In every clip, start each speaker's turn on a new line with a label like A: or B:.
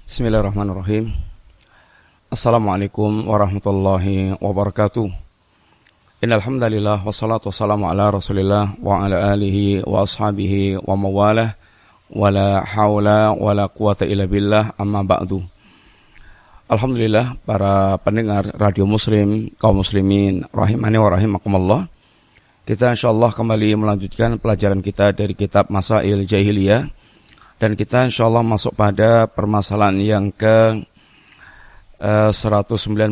A: Bismillahirrahmanirrahim. Assalamualaikum warahmatullahi wabarakatuh. Innal hamdalillah wassalatu wassalamu ala Rasulillah wa ala alihi wa ashabihi wa mawalah wala haula wala quwata illa billah amma ba'du. Alhamdulillah para pendengar Radio Muslim, kaum muslimin rahimani wa rahimakumullah. Kita insyaallah kembali melanjutkan pelajaran kita dari kitab Masail Jahiliyah, dan kita insyaallah masuk pada permasalahan yang ke 119,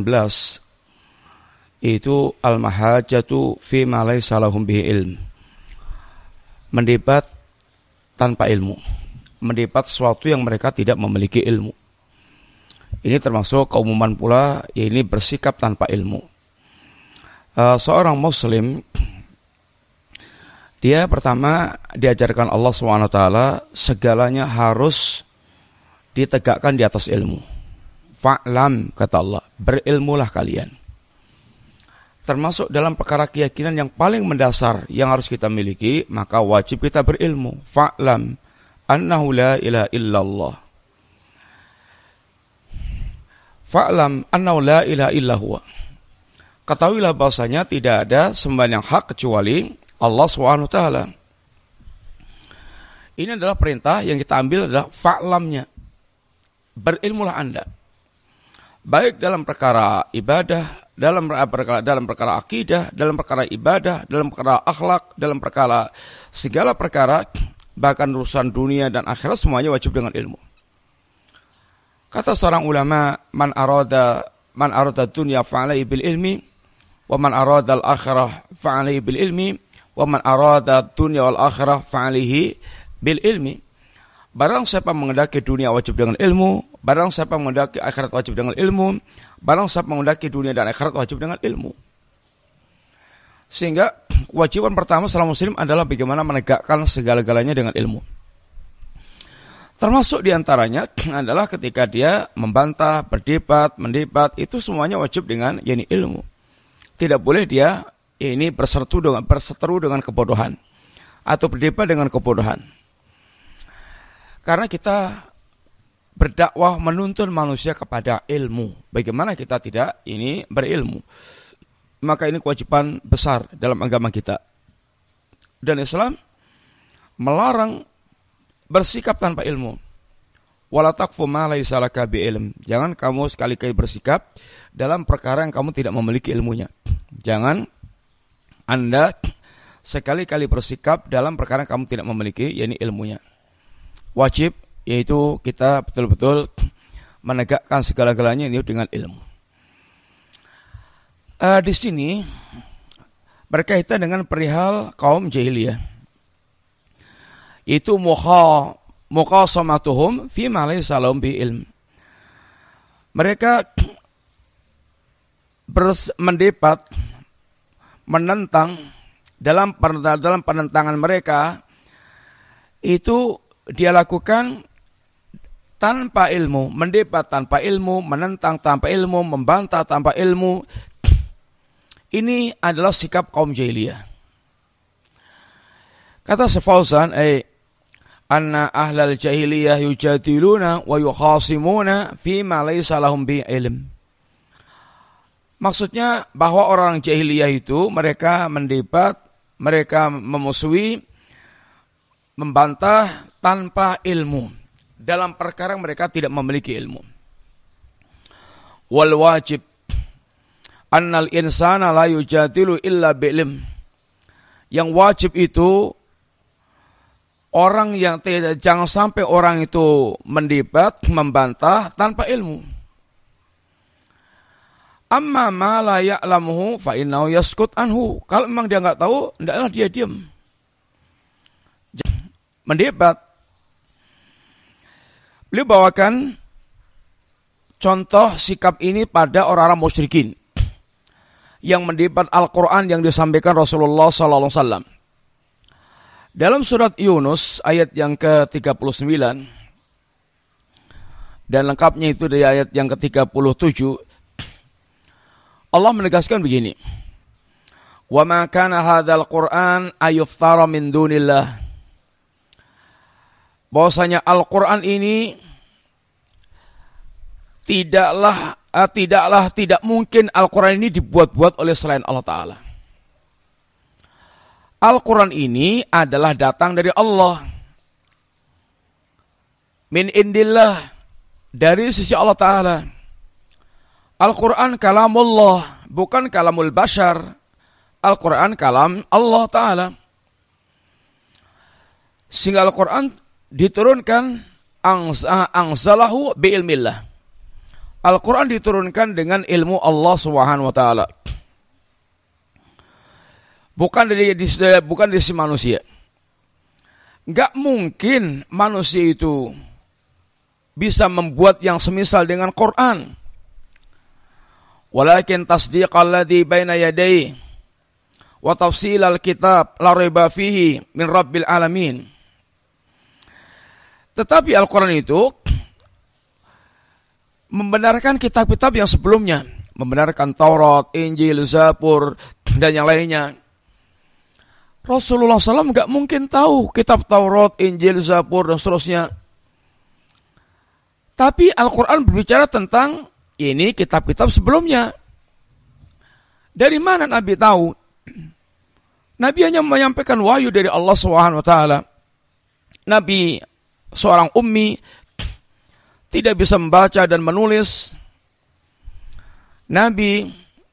A: itu al-mahajatu fi ma laysa lahum bihi ilm. Mendebat tanpa ilmu, mendebat sesuatu yang mereka tidak memiliki ilmu. Ini termasuk keumuman pula, yaitu bersikap tanpa ilmu. Seorang muslim, dia pertama diajarkan Allah SWT segalanya harus ditegakkan di atas ilmu. Fa'lam, kata Allah, berilmulah kalian. Termasuk dalam perkara keyakinan yang paling mendasar yang harus kita miliki, maka wajib kita berilmu. Fa'lam annahu la ilaha illallah. Fa'lam annahu la ilaha illallah. Ketahuilah bahasanya tidak ada sembahan yang hak kecuali Allah SWT. Ini adalah perintah yang kita ambil adalah fa'lamnya. Berilmulah Anda. Baik dalam perkara ibadah, dalam perkara akidah, dalam perkara ibadah, dalam perkara akhlak, dalam perkara segala perkara, bahkan urusan dunia dan akhirat, semuanya wajib dengan ilmu. Kata seorang ulama, man arada dunya fa'alaihi bil ilmi, wa man arada al-akhirah fa'alaihi bil ilmi, wa man arada dunya wal akhirah fa'alaihi bil ilmi. Barang siapa mengendaki dunia wajib dengan ilmu, barang siapa mengendaki akhirat wajib dengan ilmu, barang siapa mengendaki dunia dan akhirat wajib dengan ilmu. Sehingga kewajiban pertama seorang muslim adalah bagaimana menegakkan segala-galanya dengan ilmu. Termasuk diantaranya adalah ketika dia membantah, berdebat, mendebat, itu semuanya wajib dengan ilmu. Tidak boleh dia berseteru dengan kebodohan atau berdebat dengan kebodohan. Karena kita berdakwah menuntun manusia kepada ilmu. Bagaimana kita tidak berilmu? Maka ini kewajiban besar dalam agama kita. Dan Islam melarang bersikap tanpa ilmu. Wala taqfu ma laysa laka bi'ilm. Jangan kamu sekali-kali bersikap dalam perkara yang kamu tidak memiliki ilmunya. Jangan Anda sekali-kali bersikap dalam perkara yang kamu tidak memiliki ilmunya. Wajib, yaitu kita betul-betul menegakkan segala-galanya ini dengan ilmu. Di sini berkaitan dengan perihal kaum jahiliyah. Itu muqasamatuhum fi ma laysa lahum bi ilm. Mereka mendebat, menentang, dalam penentangan mereka itu dia lakukan tanpa ilmu, mendebat tanpa ilmu, menentang tanpa ilmu, membantah tanpa ilmu. Ini adalah sikap kaum jahiliyah. Kata Fauzan, anna ahlal jahiliyah yujadiluna wa yukhasimuna fi ma laysa lahum bi ilm. Maksudnya bahwa orang jahiliyah itu mereka mendebat, mereka memusuhi, membantah tanpa ilmu dalam perkara mereka tidak memiliki ilmu. Wal wajib annal insana la yujadilu illa bi ilm. Yang wajib itu orang yang jangan sampai orang itu mendebat, membantah tanpa ilmu. Amma ma la ya'lamuhu fa innahu yaskut anhu. Kalau memang dia enggak tahu, hendaklah dia diam. Mendebat. Beliau bawakan contoh sikap ini pada orang-orang musyrikin yang mendebat Al-Quran yang disampaikan Rasulullah SAW. Dalam surat Yunus ayat yang ke-39 dan lengkapnya itu dari ayat yang ke-37, Allah menegaskan begini. Wa ma kana hadzal Qur'an ayuftara min dunillah. Bahwasanya Al-Quran ini tidak mungkin Al-Quran ini dibuat-buat oleh selain Allah Ta'ala. Al-Quran ini adalah datang dari Allah. Min indillah, dari sisi Allah Ta'ala. Al-Quran kalamullah, bukan kalamul bashar. Al-Quran kalam Allah Ta'ala. Sehingga Al-Quran diturunkan angzalahu bi'ilmillah. Al-Quran diturunkan dengan ilmu Allah Subhanahu wa Ta'ala. Bukan dari sisi manusia. Enggak mungkin manusia itu bisa membuat yang semisal dengan Quran. Walakin tasdiqal ladzi baina yadayhi wa tafsilal kitab la raiba fihi min rabbil alamin. Tetapi Al-Quran itu membenarkan kitab-kitab yang sebelumnya, membenarkan Taurat, Injil, Zabur, dan yang lainnya. Rasulullah SAW nggak mungkin tahu kitab Taurat, Injil, Zabur, dan seterusnya. Tapi Al-Quran berbicara tentang ini kitab-kitab sebelumnya. Dari mana Nabi tahu? Nabi hanya menyampaikan wahyu dari Allah SWT. Nabi seorang ummi, tidak bisa membaca dan menulis. Nabi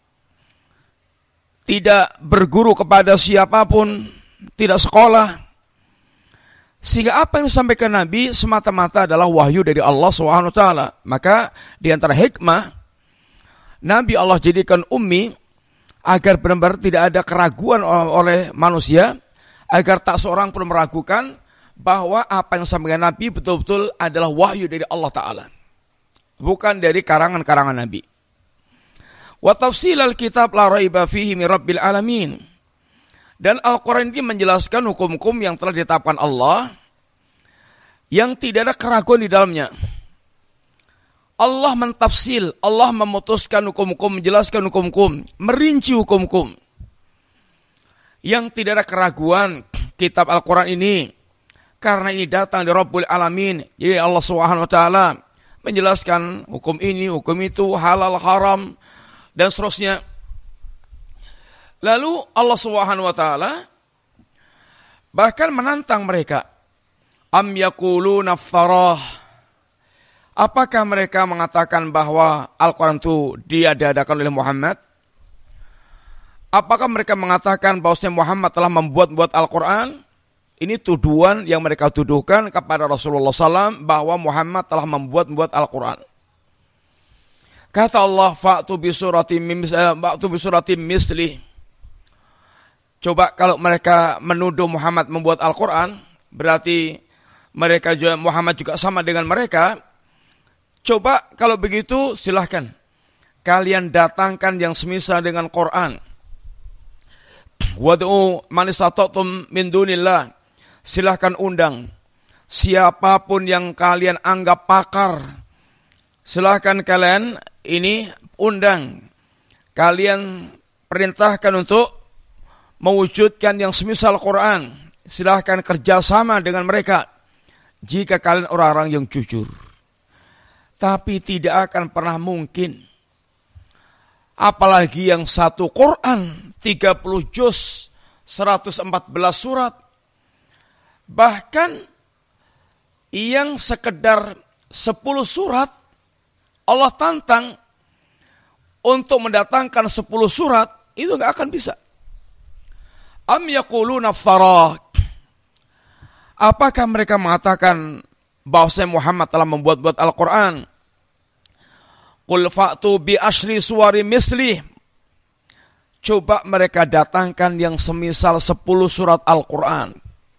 A: tidak berguru kepada siapapun, tidak sekolah. Sehingga apa yang disampaikan Nabi semata-mata adalah wahyu dari Allah SWT. Maka di antara hikmah, Nabi Allah jadikan ummi agar benar-benar tidak ada keraguan oleh manusia, agar tak seorang pun meragukan bahwa apa yang disampaikan Nabi betul-betul adalah wahyu dari Allah Ta'ala, bukan dari karangan-karangan Nabi. Wa tafsilal kitab la raiba fihi min rabbil alamin. Dan Al-Quran ini menjelaskan hukum-hukum yang telah ditetapkan Allah, yang tidak ada keraguan di dalamnya. Allah mentafsil, Allah memutuskan hukum-hukum, menjelaskan hukum-hukum, merinci hukum-hukum, yang tidak ada keraguan. Kitab Al-Quran ini, karena ini datang dari Rabbul Alamin, jadi Allah SWT menjelaskan hukum ini, hukum itu, halal, haram, dan seterusnya. Lalu Allah SWT bahkan menantang mereka. Am yakuluna iftarah. Apakah mereka mengatakan bahwa Al-Quran itu diadakan oleh Muhammad? Apakah mereka mengatakan bahwa Muhammad telah membuat-buat Al-Quran? Ini tuduhan yang mereka tuduhkan kepada Rasulullah SAW bahwa Muhammad telah membuat-buat Al-Quran. Kata Allah, fa'tu bi suratim mislih. Coba kalau mereka menuduh Muhammad membuat Al-Quran, berarti mereka juga, Muhammad juga sama dengan mereka. Coba kalau begitu silahkan kalian datangkan yang semisal dengan Quran. Wad'u man istata'tum min dunillah. Silahkan undang siapapun yang kalian anggap pakar. Silahkan kalian ini undang. Kalian perintahkan untuk mewujudkan yang semisal Quran. Silahkan kerjasama dengan mereka jika kalian orang-orang yang jujur. Tapi tidak akan pernah mungkin. Apalagi yang satu Quran 30 juz 114 surat. Bahkan yang sekedar 10 surat Allah tantang untuk mendatangkan 10 surat, itu gak akan bisa. Am yaquluna iftarah. Apakah mereka mengatakan bahwa Muhammad telah membuat-buat Al-Quran? Qul fa'tu bi asyri suwari mislih. Coba mereka datangkan yang semisal 10 surat Al-Quran.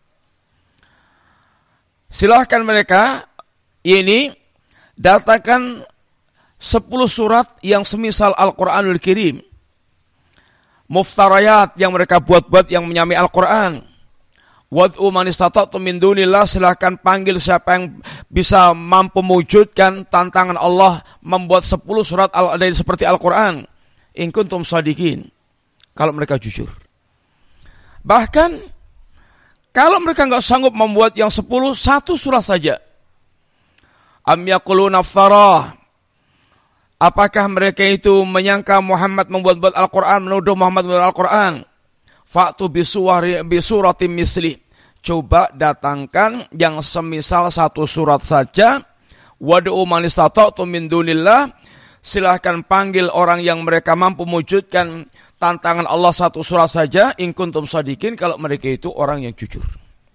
A: Silahkan mereka ini datangkan 10 surat yang semisal Al-Quranul Karim. Muftarayat yang mereka buat-buat yang menyamai Al-Quran. Wad'u man istata'tum min dunillah. Silahkan panggil siapa yang bisa mampu mewujudkan tantangan Allah membuat 10 surat dari seperti Al-Quran. In kuntum shadiqin. Kalau mereka jujur. Bahkan kalau mereka enggak sanggup membuat yang 10, 1 surat saja. Am yaquluna iftarah. Apakah mereka itu menyangka Muhammad membuat-buat Al-Quran, menuduh Muhammad membuat Al-Quran? Fa'tu bisuratim misli. Coba datangkan yang semisal satu surat saja. Wad'u man istata'tum min dunillah. Silahkan panggil orang yang mereka mampu mewujudkan tantangan Allah satu surat saja. In kuntum shadiqin, kalau mereka itu orang yang jujur.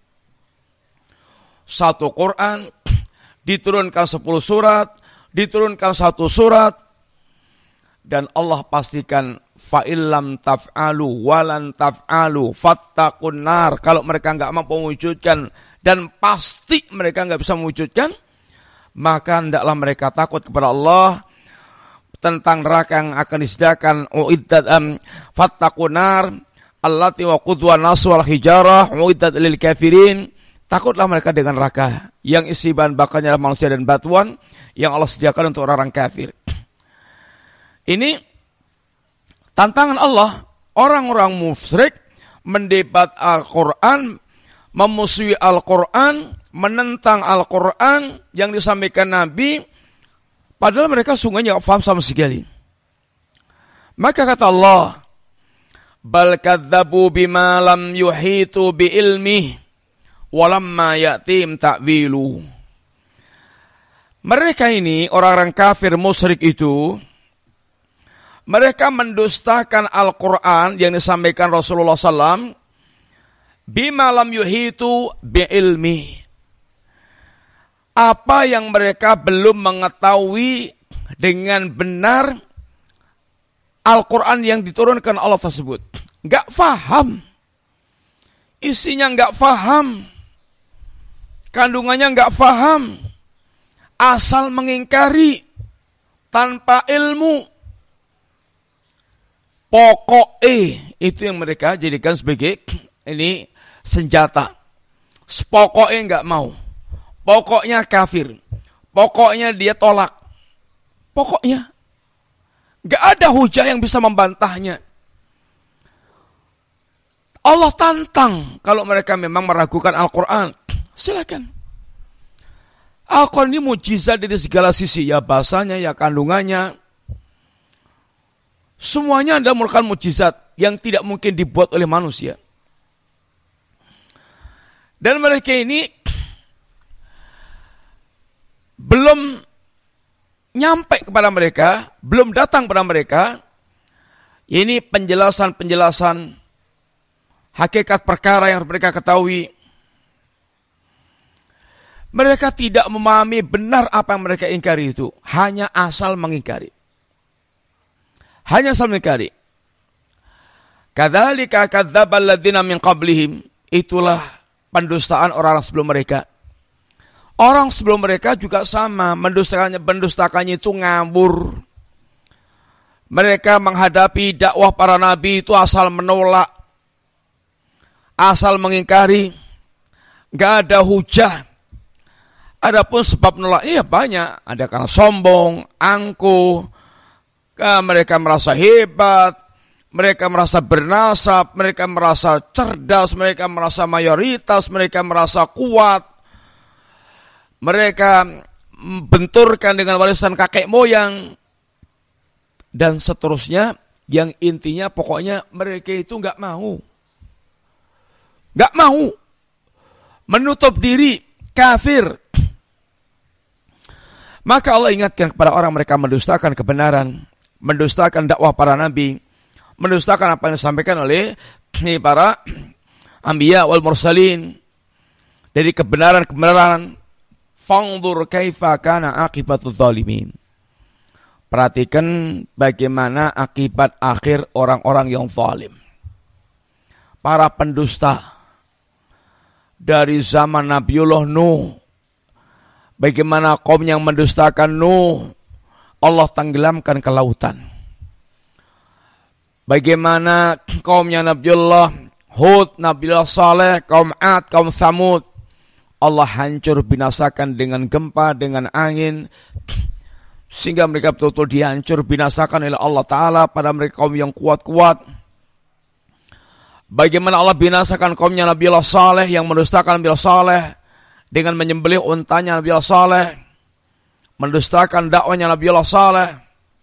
A: Satu Quran diturunkan 10 surat, diturunkan satu surat, dan Allah pastikan fa'illam taf'alu walan taf'alu fattaqun nar. Kalau mereka enggak mampu mewujudkan, dan pasti mereka enggak bisa mewujudkan, maka hendaklah mereka takut kepada Allah tentang neraka yang akan disediakan. Uiddat fattaqun nar allati waqudha nasu wal hijarah uiddat lil kafirin. Takutlah mereka dengan neraka yang isi bahan bakarnya adalah manusia dan batuan yang Allah sediakan untuk orang-orang kafir. Ini tantangan Allah. Orang-orang musyrik mendebat Al-Quran, memusuhi Al-Quran, menentang Al-Quran yang disampaikan Nabi, padahal mereka sungguhnya tidak paham sama sekali. Maka kata Allah, bal kadzabu bima lam yuhitu bi ilmihi walamma ya'tim ta'wilu. Mereka ini, orang-orang kafir musyrik itu, mereka mendustakan Al-Quran yang disampaikan Rasulullah SAW, bima lam yuhitu bi'ilmi. Apa yang mereka belum mengetahui dengan benar Al-Quran yang diturunkan Allah tersebut. Gak faham. Isinya gak faham. Kandungannya gak faham. Asal mengingkari tanpa ilmu. Pokoknya itu yang mereka jadikan sebagai ini senjata. Pokoknya gak mau. Pokoknya kafir. Pokoknya dia tolak. Pokoknya. Gak ada hujah yang bisa membantahnya. Allah tantang kalau mereka memang meragukan Al-Quran. Silakan. Al-Quran ini mukjizat dari segala sisi. Ya bahasanya, ya kandungannya. Semuanya adalah merupakan mukjizat yang tidak mungkin dibuat oleh manusia. Dan mereka ini belum nyampe kepada mereka, belum datang kepada mereka, ini penjelasan-penjelasan hakikat perkara yang mereka ketahui. Mereka tidak memahami benar apa yang mereka ingkari itu. Hanya asal mengingkari. Hanya asal mengingkari. Kadzalika kadzdzabal ladzina min qablihim. Itulah pendustaan orang sebelum mereka. Orang sebelum mereka juga sama. Mendustakannya itu ngawur. Mereka menghadapi dakwah para nabi itu asal menolak. Asal mengingkari. Gak ada hujah. Adapun sebab menolaknya ya banyak. Ada karena sombong, angkuh, mereka merasa hebat, mereka merasa bernasab, mereka merasa cerdas, mereka merasa mayoritas, mereka merasa kuat. Mereka benturkan dengan warisan kakek moyang. Dan seterusnya, yang intinya pokoknya mereka itu gak mau. Gak mau. Menutup diri, kafir. Maka Allah ingatkan kepada orang mereka mendustakan kebenaran, mendustakan dakwah para nabi, mendustakan apa yang disampaikan oleh para anbiya wal mursalin dari kebenaran-kebenaran. Fanzur kaifa kana aqibatul zalimin. Perhatikan bagaimana akibat akhir orang-orang yang zalim. Para pendusta dari zaman Nabiullah Nuh. Bagaimana kaum yang mendustakan Nuh, Allah tenggelamkan ke lautan. Bagaimana kaumnya Nabiullah Hud, Nabiullah Saleh, kaum Ad, kaum Tsamud, Allah hancur binasakan dengan gempa, dengan angin, sehingga mereka betul-betul dihancur binasakan oleh Allah Ta'ala pada mereka kaum yang kuat-kuat. Bagaimana Allah binasakan kaumnya Nabiullah Saleh yang mendustakan Nabiullah Saleh dengan menyembelih untanya Nabiullah Saleh, mendustakan dakwanya Nabiullah Saleh.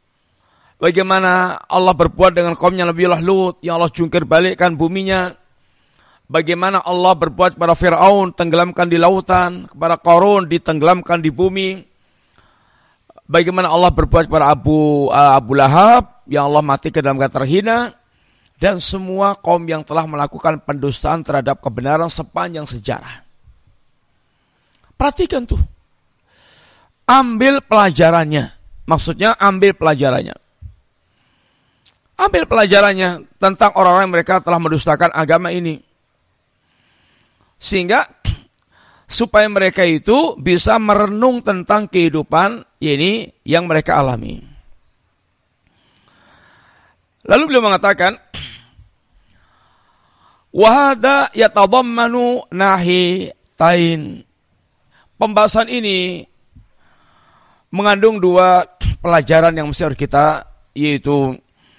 A: Bagaimana Allah berbuat dengan kaumnya Nabiullah Lut yang Allah jungkir balikkan buminya. Bagaimana Allah berbuat kepada Fir'aun, tenggelamkan di lautan, kepada Qarun ditenggelamkan di bumi. Bagaimana Allah berbuat kepada Abu Lahab yang Allah matikan dalam keadaan terhina, dan semua kaum yang telah melakukan pendustaan terhadap kebenaran sepanjang sejarah. Perhatikan tuh. Ambil pelajarannya. Maksudnya ambil pelajarannya. Ambil pelajarannya tentang orang-orang mereka telah mendustakan agama ini. Sehingga supaya mereka itu bisa merenung tentang kehidupan ini yang mereka alami. Lalu beliau mengatakan, wahada yatadammanu nahitain. Pembahasan ini mengandung dua pelajaran yang mesti harus kita, yaitu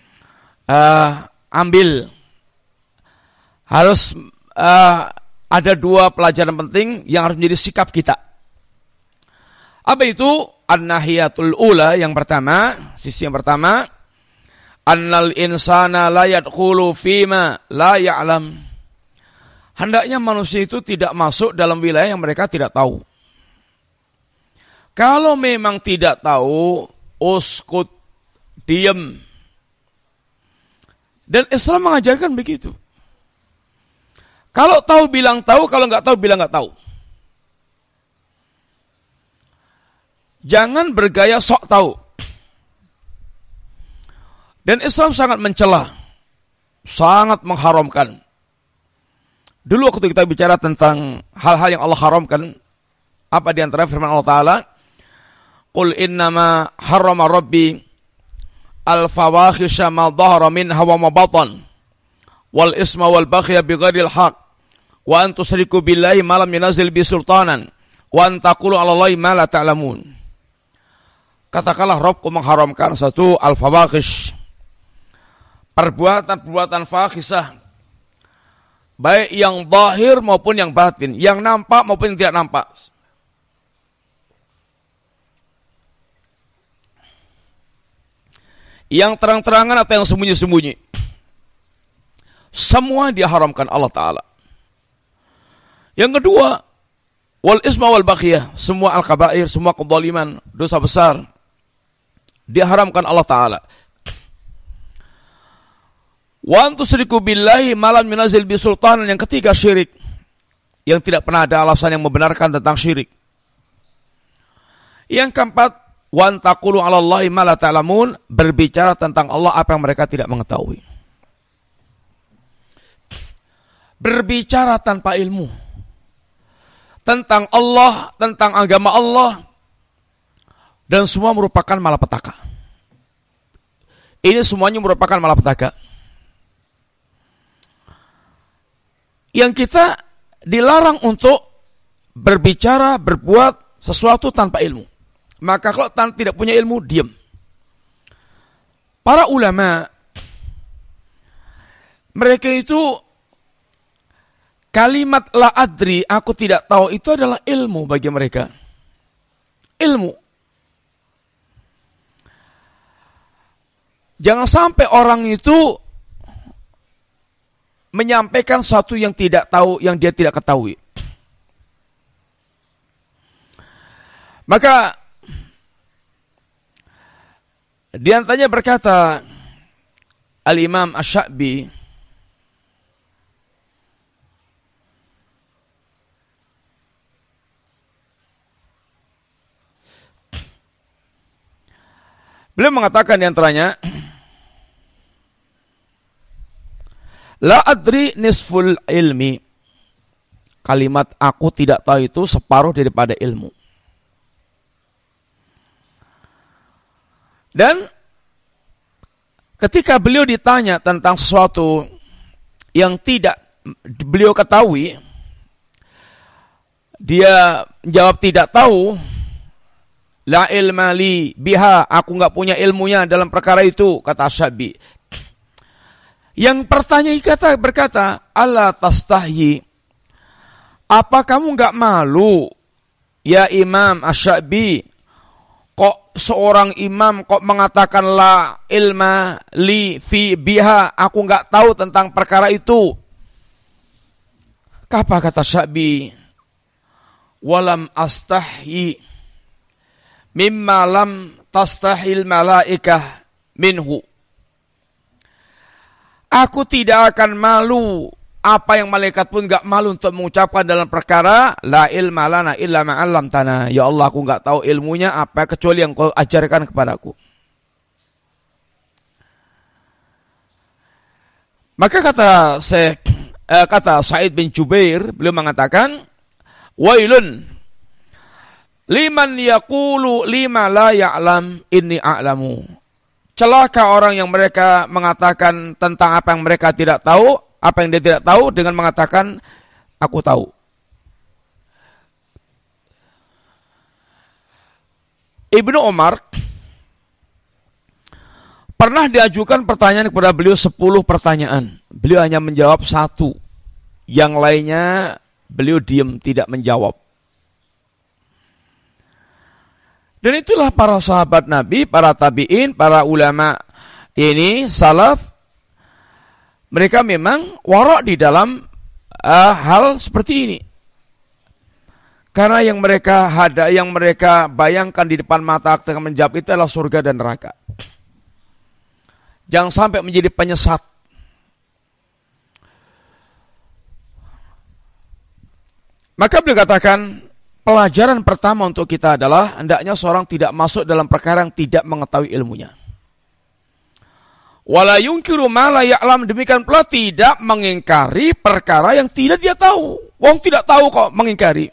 A: ambil. Harus ada dua pelajaran penting yang harus menjadi sikap kita. Apa itu? An-nahiyatul ula, yang pertama, sisi yang pertama, annal insana la yadkhulu fima la ya'lam. Hendaknya manusia itu tidak masuk dalam wilayah yang mereka tidak tahu. Kalau memang tidak tahu, uskut, diam. Dan Islam mengajarkan begitu. Kalau tahu bilang tahu, kalau nggak tahu bilang nggak tahu. Jangan bergaya sok tahu. Dan Islam sangat mencela, sangat mengharamkan. Dulu waktu kita bicara tentang hal-hal yang Allah haramkan, apa di antara firman Allah Ta'ala? Qul innama harrama rabbi al-fawahisha ma dhahara minha wa ma batan wal isma wal baghya bighairil haqq wa an tusriku billahi ma lam yunzil bi sultanan wa an taqulu 'ala Allahi ma la ta'lamun. Katakanlah Rabbku mengharamkan satu al-fawahish, perbuatan-perbuatan fahisah, baik yang zahir maupun yang batin, yang nampak maupun yang tidak nampak. Yang terang-terangan atau yang sembunyi-sembunyi. Semua diharamkan Allah Ta'ala. Yang kedua, wal isma wal baghiyah, semua al-kabair, semua kezaliman, dosa besar, diharamkan Allah Ta'ala. Wa antusriku billahi ma lam yunzil bi sultanan, yang ketiga syirik, yang tidak pernah ada alasan yang membenarkan tentang syirik. Yang keempat, wa antaqulu 'ala Allahi ma la ta'lamun, berbicara tentang Allah apa yang mereka tidak mengetahui. Berbicara tanpa ilmu tentang Allah, tentang agama Allah, dan semua merupakan malapetaka. Ini semuanya merupakan malapetaka. Yang kita dilarang untuk berbicara, berbuat sesuatu tanpa ilmu. Maka kalau tidak punya ilmu, diam. Para ulama, mereka itu kalimat la adri, aku tidak tahu, itu adalah ilmu bagi mereka. Ilmu. Jangan sampai orang itu menyampaikan sesuatu yang tidak tahu, yang dia tidak ketahui. Maka di antaranya berkata Al-Imam Asy-Sya'bi, beliau mengatakan di antaranya, la adri nisful ilmi. Kalimat aku tidak tahu itu separuh daripada ilmu. Dan ketika beliau ditanya tentang sesuatu yang tidak beliau ketahui, dia jawab tidak tahu. La ilma li biha, aku enggak punya ilmunya dalam perkara itu, kata Asy-Sya'bi. Yang pertanyaan berkata, ala tastahyi, apa kamu enggak malu, ya Imam Asy-Sya'bi, kok seorang imam kok mengatakan la ilma li fi biha, aku enggak tahu tentang perkara itu. Apa kata Sya'bi? Walam astahyi mimma lam tastahil malaikah minhu. Aku tidak akan malu apa yang malaikat pun enggak malu untuk mengucapkan dalam perkara la ilma lana illa ma 'allamtana. Ya Allah, aku enggak tahu ilmunya apa kecuali yang Kau ajarkan kepadaku. Maka kata Sa'id bin Jubair, beliau mengatakan, wailun liman yaqulu lima la ya'lam inni a'lamu. Celaka orang yang mereka mengatakan tentang apa yang mereka tidak tahu, apa yang dia tidak tahu dengan mengatakan aku tahu. Ibnu Umar pernah diajukan pertanyaan kepada beliau 10 pertanyaan. Beliau hanya menjawab 1. Yang lainnya beliau diam, tidak menjawab. Dan itulah para sahabat Nabi, para tabi'in, para ulama ini, salaf. Mereka memang warok di dalam hal seperti ini. Karena yang mereka bayangkan di depan mata ketika menjawab itu adalah surga dan neraka. Jangan sampai menjadi penyesat. Maka beliau katakan, pelajaran pertama untuk kita adalah hendaknya seorang tidak masuk dalam perkara yang tidak mengetahui ilmunya. Wala yungkiru ma la ya'lam, demikian pula tidak mengingkari perkara yang tidak dia tahu. Wong tidak tahu kok mengingkari.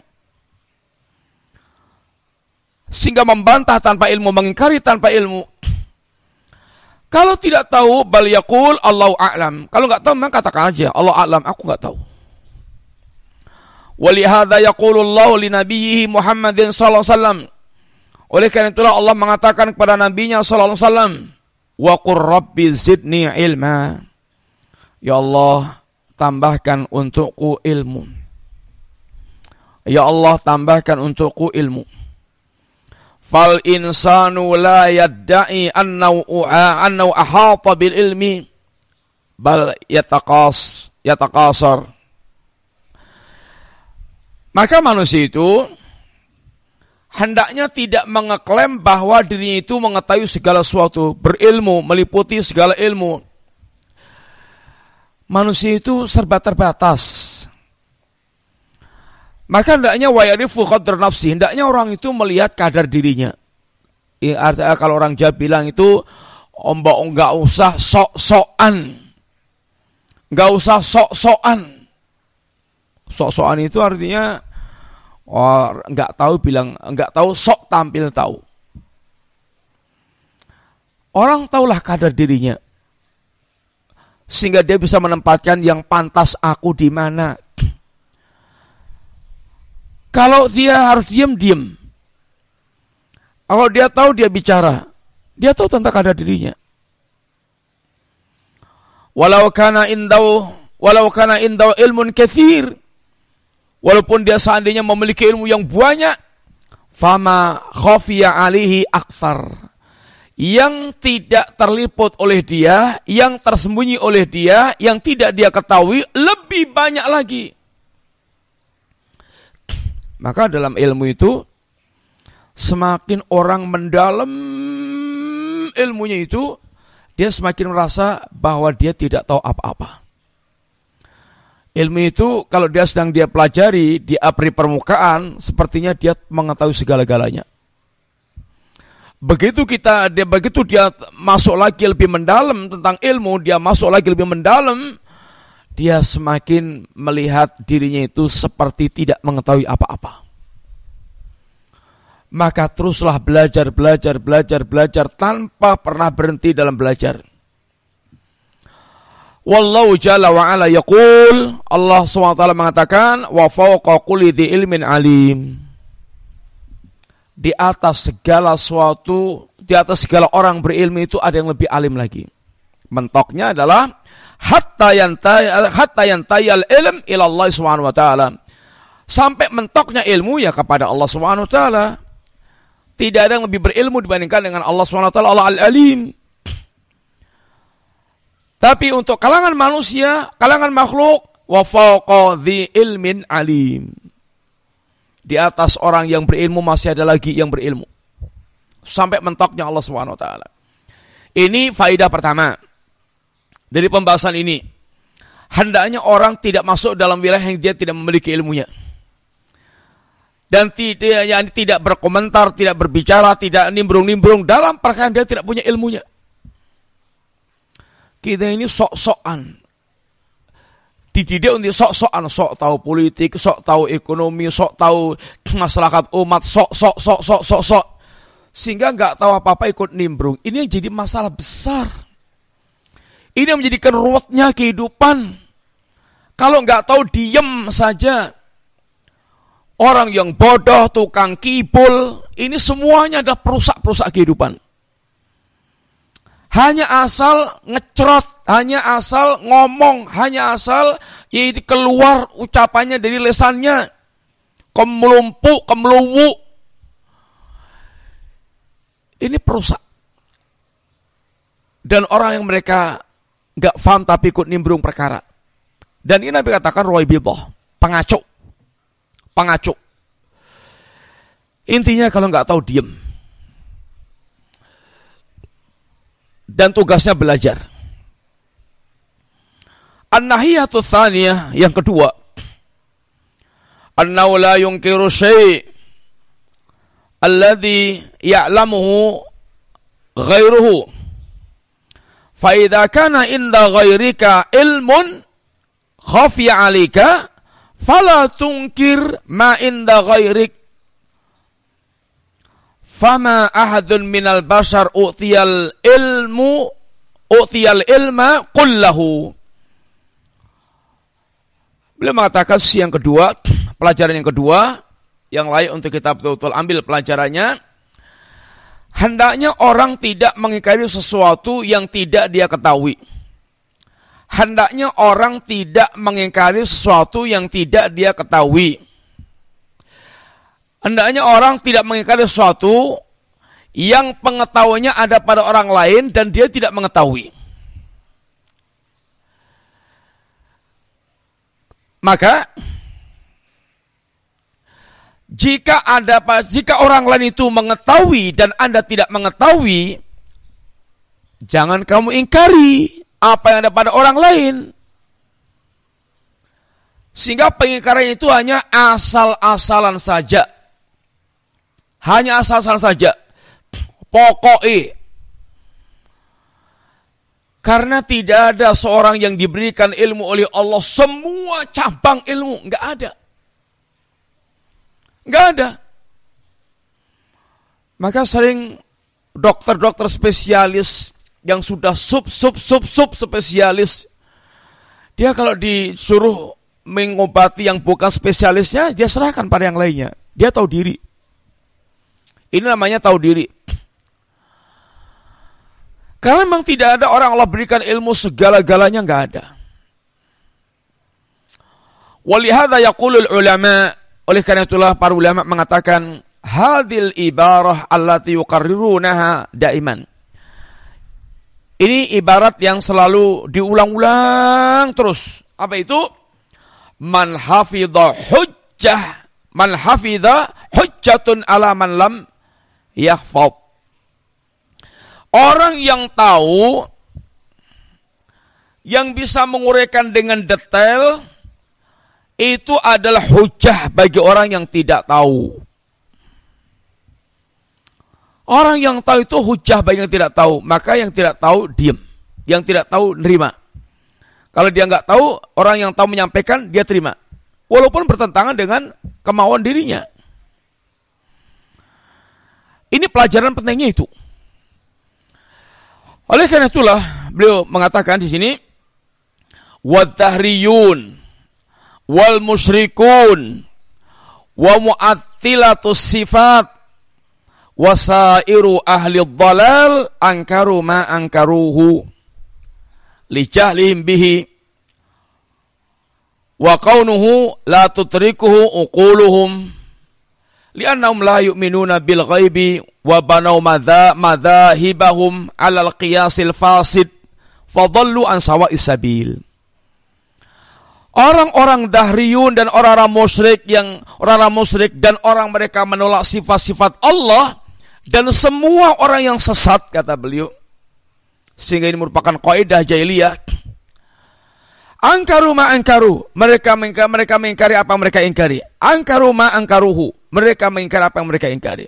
A: Sehingga membantah tanpa ilmu, mengingkari tanpa ilmu. Kalau tidak tahu, bal yaqul Allahu a'lam. Kalau enggak tahu, maka katakan aja Allah a'lam, aku enggak tahu. Walihada yaqulullahu li nabiyhi Muhammadin sallallahu alaihi wasallam. Oleh karena itulah Allah mengatakan kepada nabinya sallallahu alaihi wasallam, wa qur rabbi zidni ilma. Ya Allah, tambahkan untukku ilmu. Ya Allah, tambahkan untukku ilmu. Fal insanu la yadda'i annahu ahata bil ilmi bal yatakasar. Maka manusia itu hendaknya tidak mengeklaim bahwa dirinya itu mengetahui segala sesuatu, berilmu, meliputi segala ilmu. Manusia itu serba terbatas. Maka hendaknya wa ya'rifu qadra nafsi, hendaknya orang itu melihat kadar dirinya. Artinya kalau orang Jawa bilang itu enggak usah sok-sokan. Enggak usah sok-sokan. Sok-sokan itu artinya enggak tahu sok tampil tahu. Orang tahulah kadar dirinya. Sehingga dia bisa menempatkan yang pantas aku di mana. Kalau dia harus diam. Kalau dia tahu, dia bicara. Dia tahu tentang kadar dirinya. Walau kana indau ilmun katsir. Walaupun dia seandainya memiliki ilmu yang banyak, fama khafiya alaihi akthar. Yang tidak terliput oleh dia, yang tersembunyi oleh dia, yang tidak dia ketahui, lebih banyak lagi. Maka dalam ilmu itu, semakin orang mendalam ilmunya itu, dia semakin merasa bahwa dia tidak tahu apa-apa. Ilmu itu kalau dia sedang dia pelajari di apri permukaan, sepertinya dia mengetahui segala-galanya. Begitu dia masuk lagi lebih mendalam tentang ilmu, dia masuk lagi lebih mendalam, dia semakin melihat dirinya itu seperti tidak mengetahui apa-apa. Maka teruslah belajar tanpa pernah berhenti dalam belajar. Wallahu jalla wa ala yaqul, Allah SWT mengatakan, wa fawqa kulli dzi ilmin alim. Di atas segala sesuatu, di atas segala orang berilmu itu ada yang lebih alim lagi. Mentoknya adalah hatta yantayal ilm ila Allah Subhanahu wa taala. Sampai mentoknya ilmu ya kepada Allah Subhanahu wa taala. Tidak ada yang lebih berilmu dibandingkan dengan Allah SWT, Allah Al-Alim. Tapi untuk kalangan manusia, kalangan makhluk, wa fawqa dhi ilmin alim. Di atas orang yang berilmu masih ada lagi yang berilmu. Sampai mentoknya Allah SWT. Ini faedah pertama dari pembahasan ini. Hendaknya orang tidak masuk dalam wilayah yang dia tidak memiliki ilmunya. Dan tidak berkomentar, tidak berbicara, tidak nimbrung-nimbrung dalam perkara dia tidak punya ilmunya. Kita ini sok-sokan. Dididik untuk sok-sokan, sok tahu politik, sok tahu ekonomi, sok tahu masyarakat umat, sok. Sehingga nggak tahu apa-apa ikut nimbrung. Ini yang jadi masalah besar. Ini yang menjadikan ruwetnya kehidupan. Kalau nggak tahu diem saja. Orang yang bodoh, tukang kibul, ini semuanya adalah perusak-perusak kehidupan. Hanya asal ngecrot, hanya asal ngomong, hanya asal yaitu keluar ucapannya dari lesannya. Kemelumpu, kemeluwu. Ini perusak. Dan orang yang mereka nggak paham tapi ikut nimbrung perkara. Dan ini Nabi katakan ruwaibidah, pengacuk. Intinya kalau nggak tahu diem. Dan tugasnya belajar. An-nahiyatu tsaniyah, yang kedua. Annahu la yunkiru syai' alladhi ya'lamuhu ghairuhu. Fa idza kana inda ghairika ilmun khafiya 'alaika fala tunkir ma inda ghairik. Fama ahadun minal bashar u'tiyal ilma kullahu. Beliau mengatakan yang kedua, pelajaran yang kedua, yang layak untuk kita betul-betul ambil pelajarannya, hendaknya orang tidak mengingkari sesuatu yang tidak dia ketahui. Hendaknya orang tidak mengingkari sesuatu yang tidak dia ketahui. Hendaknya orang tidak mengingkari sesuatu yang pengetahuannya ada pada orang lain dan dia tidak mengetahui. Maka jika orang lain itu mengetahui dan Anda tidak mengetahui, jangan kamu ingkari apa yang ada pada orang lain. Sehingga pengingkarannya itu hanya asal-asalan saja. Hanya asal-asalan saja. Pokoknya. Karena tidak ada seorang yang diberikan ilmu oleh Allah semua cabang ilmu. Enggak ada. Enggak ada. Maka sering dokter-dokter spesialis yang sudah sub spesialis, dia kalau disuruh mengobati yang bukan spesialisnya, dia serahkan pada yang lainnya. Dia tahu diri. Ini namanya tahu diri. Karena memang tidak ada orang Allah berikan ilmu segala-galanya, enggak ada. Walihada yaqulul ulama, oleh karena itulah para ulama mengatakan hadhil ibarah allati yuqarrirunaha daiman. Ini ibarat yang selalu diulang-ulang terus. Apa itu? Man hafidha hujjatun ala man lam yahfaz. Orang yang tahu, yang bisa menguraikan dengan detail, itu adalah hujjah bagi orang yang tidak tahu. Orang yang tahu itu hujjah bagi yang tidak tahu. Maka yang tidak tahu diam. Yang tidak tahu nerima. Kalau dia nggak tahu, orang yang tahu menyampaikan, dia terima. Walaupun bertentangan dengan kemauan dirinya. Ini pelajaran pentingnya itu. Oleh karena itulah, beliau mengatakan di sini, وَالدَّهْرِيُّونَ وَالْمُشْرِكُونَ وَمُعَطِّلَةُ الصِّفَاتِ wasairu ahli dhalal ankaru ma ankaruhu lijahlihim bihi wa kaunuhu la tutrikuhu uquluhum li'annahum la yu'minuna bil ghaibi wa banau madzahibahum 'alal qiyasil fasid fadallu an sawa'is sabil. Orang-orang dahriyun dan orang-orang musyrik dan orang mereka menolak sifat-sifat Allah dan semua orang yang sesat, kata beliau. Sehingga ini merupakan kaidah jahiliyah. Angkaru ma angkaru, mereka mengingkari apa yang mereka ingkari. Angkaru ma angkaruhu, mereka mengingkari apa yang mereka ingkari.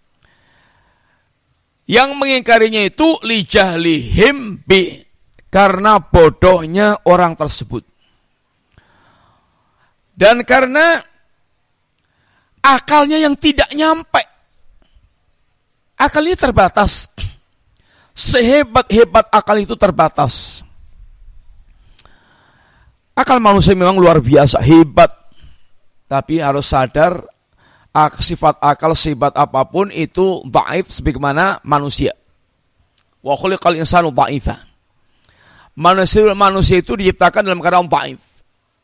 A: Yang mengingkarinya itu li jahlihim bi, karena bodohnya orang tersebut. Dan karena akalnya yang tidak nyampe. Akalnya terbatas. Sehebat-hebat akal itu terbatas. Akal manusia memang luar biasa, hebat. Tapi harus sadar, sifat akal sehebat apapun itu dhaif sebagaimana manusia. Wa khuliqal insanu dha'ifa. Manusia itu diciptakan dalam keadaan dhaif.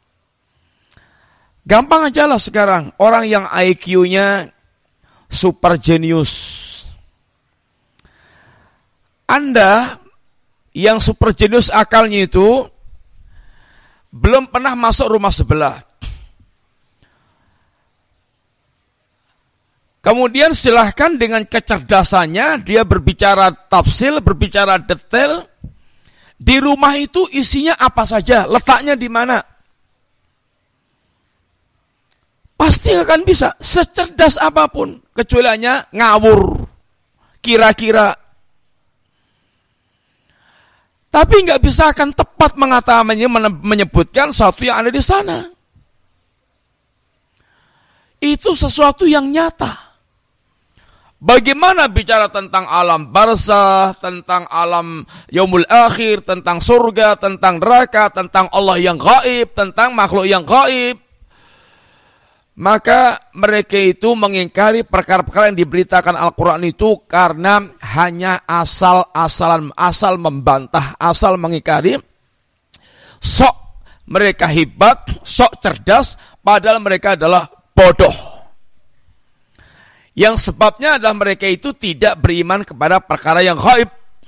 A: Gampang aja lah sekarang, orang yang IQ-nya super genius. Anda yang super genius akalnya itu belum pernah masuk rumah sebelah. Kemudian silahkan dengan kecerdasannya dia berbicara tafsil, berbicara detail. Di rumah itu isinya apa saja, letaknya di mana. Pasti akan bisa, secerdas apapun. Kecuali hanya ngawur, kira-kira. Tapi nggak bisa akan tepat menyebutkan sesuatu yang ada di sana. Itu sesuatu yang nyata. Bagaimana bicara tentang alam barzah, tentang alam yaumul akhir, tentang surga, tentang neraka, tentang Allah yang gaib, tentang makhluk yang gaib. Maka mereka itu mengingkari perkara-perkara yang diberitakan Al-Quran itu karena hanya asal membantah, asal mengingkari. Sok mereka hebat, sok cerdas, padahal mereka adalah bodoh. Yang sebabnya adalah mereka itu tidak beriman kepada perkara yang gaib.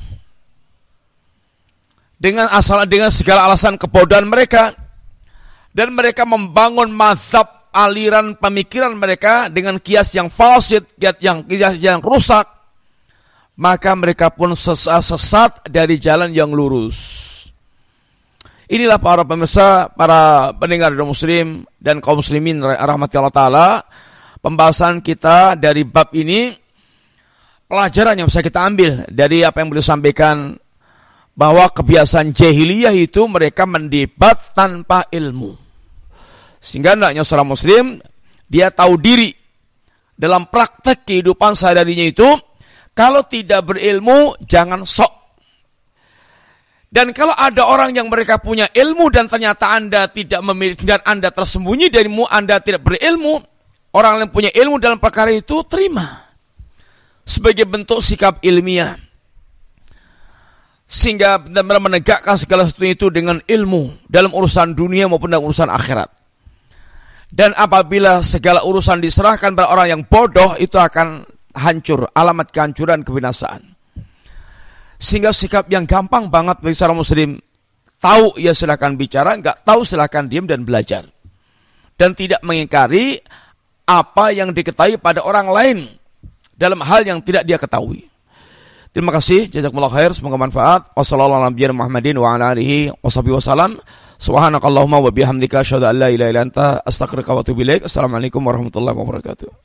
A: Dengan segala alasan kebodohan mereka. Dan mereka membangun mazhab, aliran pemikiran mereka dengan kias yang fasid, kias yang rusak. Maka mereka pun sesat dari jalan yang lurus. Inilah para pemirsa, para pendengar radio muslim dan kaum muslimin rahmati Allah Ta'ala. Pembahasan kita dari bab ini, pelajaran yang bisa kita ambil dari apa yang beliau sampaikan, bahwa kebiasaan jahiliyah itu mereka mendebat tanpa ilmu. Sehingga hendaknya seorang muslim, dia tahu diri dalam praktek kehidupan sehari-harinya itu, kalau tidak berilmu, jangan sok. Dan kalau ada orang yang mereka punya ilmu dan ternyata Anda tidak memiliki, dan Anda tersembunyi darimu, Anda tidak berilmu, orang yang punya ilmu dalam perkara itu terima sebagai bentuk sikap ilmiah. Sehingga benar-benar menegakkan segala sesuatu itu dengan ilmu dalam urusan dunia maupun dalam urusan akhirat. Dan apabila segala urusan diserahkan pada orang yang bodoh, itu akan hancur, alamat kehancuran, kebinasaan. Sehingga sikap yang gampang banget bagi seorang muslim, tahu ya silakan bicara, enggak tahu silakan diam dan belajar. Dan tidak mengingkari apa yang diketahui pada orang lain dalam hal yang tidak dia ketahui. Terima kasih, jazakumullah khair, semoga manfaat. Wassalamualaikum warahmatullahi wabarakatuh. Subhanakallahumma wa bihamdika asyhadu an la ilaha illa anta astaghfiruka wa atubu ilaik. Assalamualaikum warahmatullahi wabarakatuh.